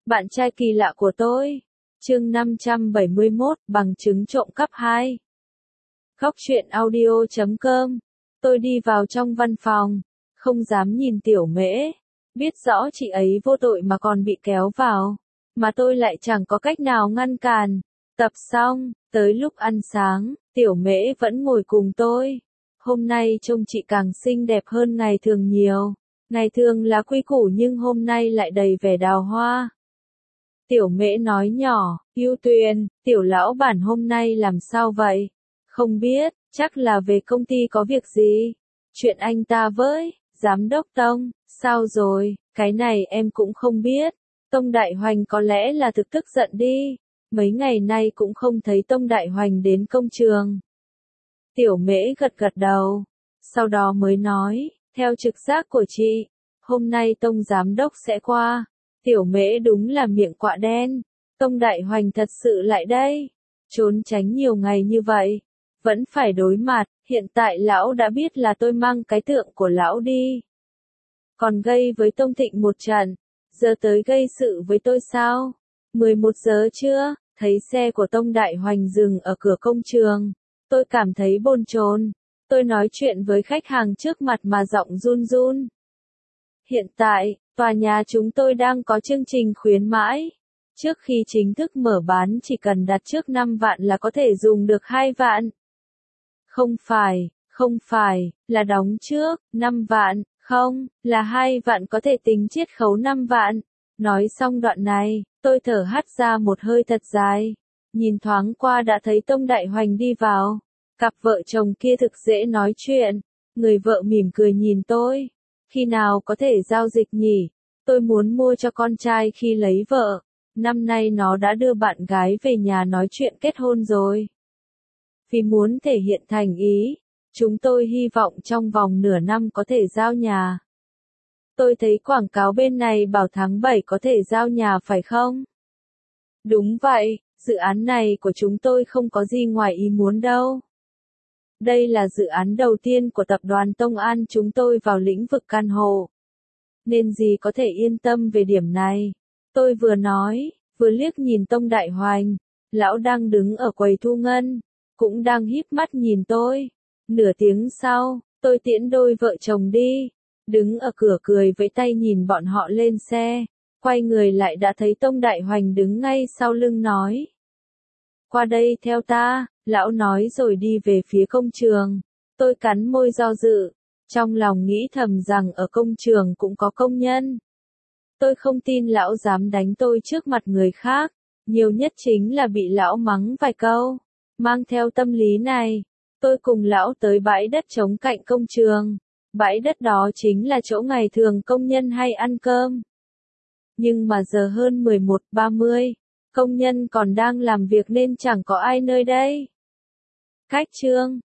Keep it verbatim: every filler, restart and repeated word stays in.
Bạn trai kỳ lạ của tôi. Chương năm trăm bảy mươi mốt, bằng chứng trộm cắp hai. Góc truyện audio chấm com. Tôi đi vào trong văn phòng, không dám nhìn Tiểu Mễ, biết rõ chị ấy vô tội mà còn bị kéo vào, mà tôi lại chẳng có cách nào ngăn cản. Tập xong, tới lúc ăn sáng, Tiểu Mễ vẫn ngồi cùng tôi. Hôm nay trông chị càng xinh đẹp hơn ngày thường nhiều. Ngày thường là quy củ nhưng hôm nay lại đầy vẻ đào hoa. Tiểu Mễ nói nhỏ, Ưu Tuyền, Tiểu lão bản hôm nay làm sao vậy? Không biết, chắc là về công ty có việc gì. Chuyện anh ta với, giám đốc Tông, sao rồi, cái này em cũng không biết. Tông Đại Hoành có lẽ là thực tức giận đi. Mấy ngày nay cũng không thấy Tông Đại Hoành đến công trường. Tiểu Mễ gật gật đầu, sau đó mới nói, theo trực giác của chị, hôm nay Tông giám đốc sẽ qua. Tiểu Mễ đúng là miệng quạ đen, Tông Đại Hoành thật sự lại đây, trốn tránh nhiều ngày như vậy, vẫn phải đối mặt, hiện tại lão đã biết là tôi mang cái tượng của lão đi. Còn gây với Tông Thịnh một trận, giờ tới gây sự với tôi sao? mười một giờ chưa, thấy xe của Tông Đại Hoành dừng ở cửa công trường, tôi cảm thấy bồn chồn, tôi nói chuyện với khách hàng trước mặt mà giọng run run. Hiện tại, tòa nhà chúng tôi đang có chương trình khuyến mãi. Trước khi chính thức mở bán chỉ cần đặt trước năm vạn là có thể dùng được hai vạn. Không phải, không phải, là đóng trước, năm vạn, không, là hai vạn có thể tính chiết khấu năm vạn. Nói xong đoạn này, tôi thở hắt ra một hơi thật dài. Nhìn thoáng qua đã thấy Tông Đại Hoành đi vào. Cặp vợ chồng kia thực dễ nói chuyện. Người vợ mỉm cười nhìn tôi. Khi nào có thể giao dịch nhỉ? Tôi muốn mua cho con trai khi lấy vợ. Năm nay nó đã đưa bạn gái về nhà nói chuyện kết hôn rồi. Vì muốn thể hiện thành ý, chúng tôi hy vọng trong vòng nửa năm có thể giao nhà. Tôi thấy quảng cáo bên này bảo tháng bảy có thể giao nhà phải không? Đúng vậy, dự án này của chúng tôi không có gì ngoài ý muốn đâu. Đây là dự án đầu tiên của tập đoàn Tông An chúng tôi vào lĩnh vực căn hộ. Nên gì có thể yên tâm về điểm này. Tôi vừa nói, vừa liếc nhìn Tông Đại Hoành. Lão đang đứng ở quầy thu ngân, cũng đang híp mắt nhìn tôi. Nửa tiếng sau, tôi tiễn đôi vợ chồng đi. Đứng ở cửa cười với tay nhìn bọn họ lên xe. Quay người lại đã thấy Tông Đại Hoành đứng ngay sau lưng nói. Qua đây theo ta, lão nói rồi đi về phía công trường. Tôi cắn môi do dự, trong lòng nghĩ thầm rằng ở công trường cũng có công nhân. Tôi không tin lão dám đánh tôi trước mặt người khác, nhiều nhất chính là bị lão mắng vài câu. Mang theo tâm lý này, tôi cùng lão tới bãi đất trống cạnh công trường. Bãi đất đó chính là chỗ ngày thường công nhân hay ăn cơm. Nhưng mà giờ hơn mười một ba mươi, công nhân còn đang làm việc nên chẳng có ai nơi đây. Cách chương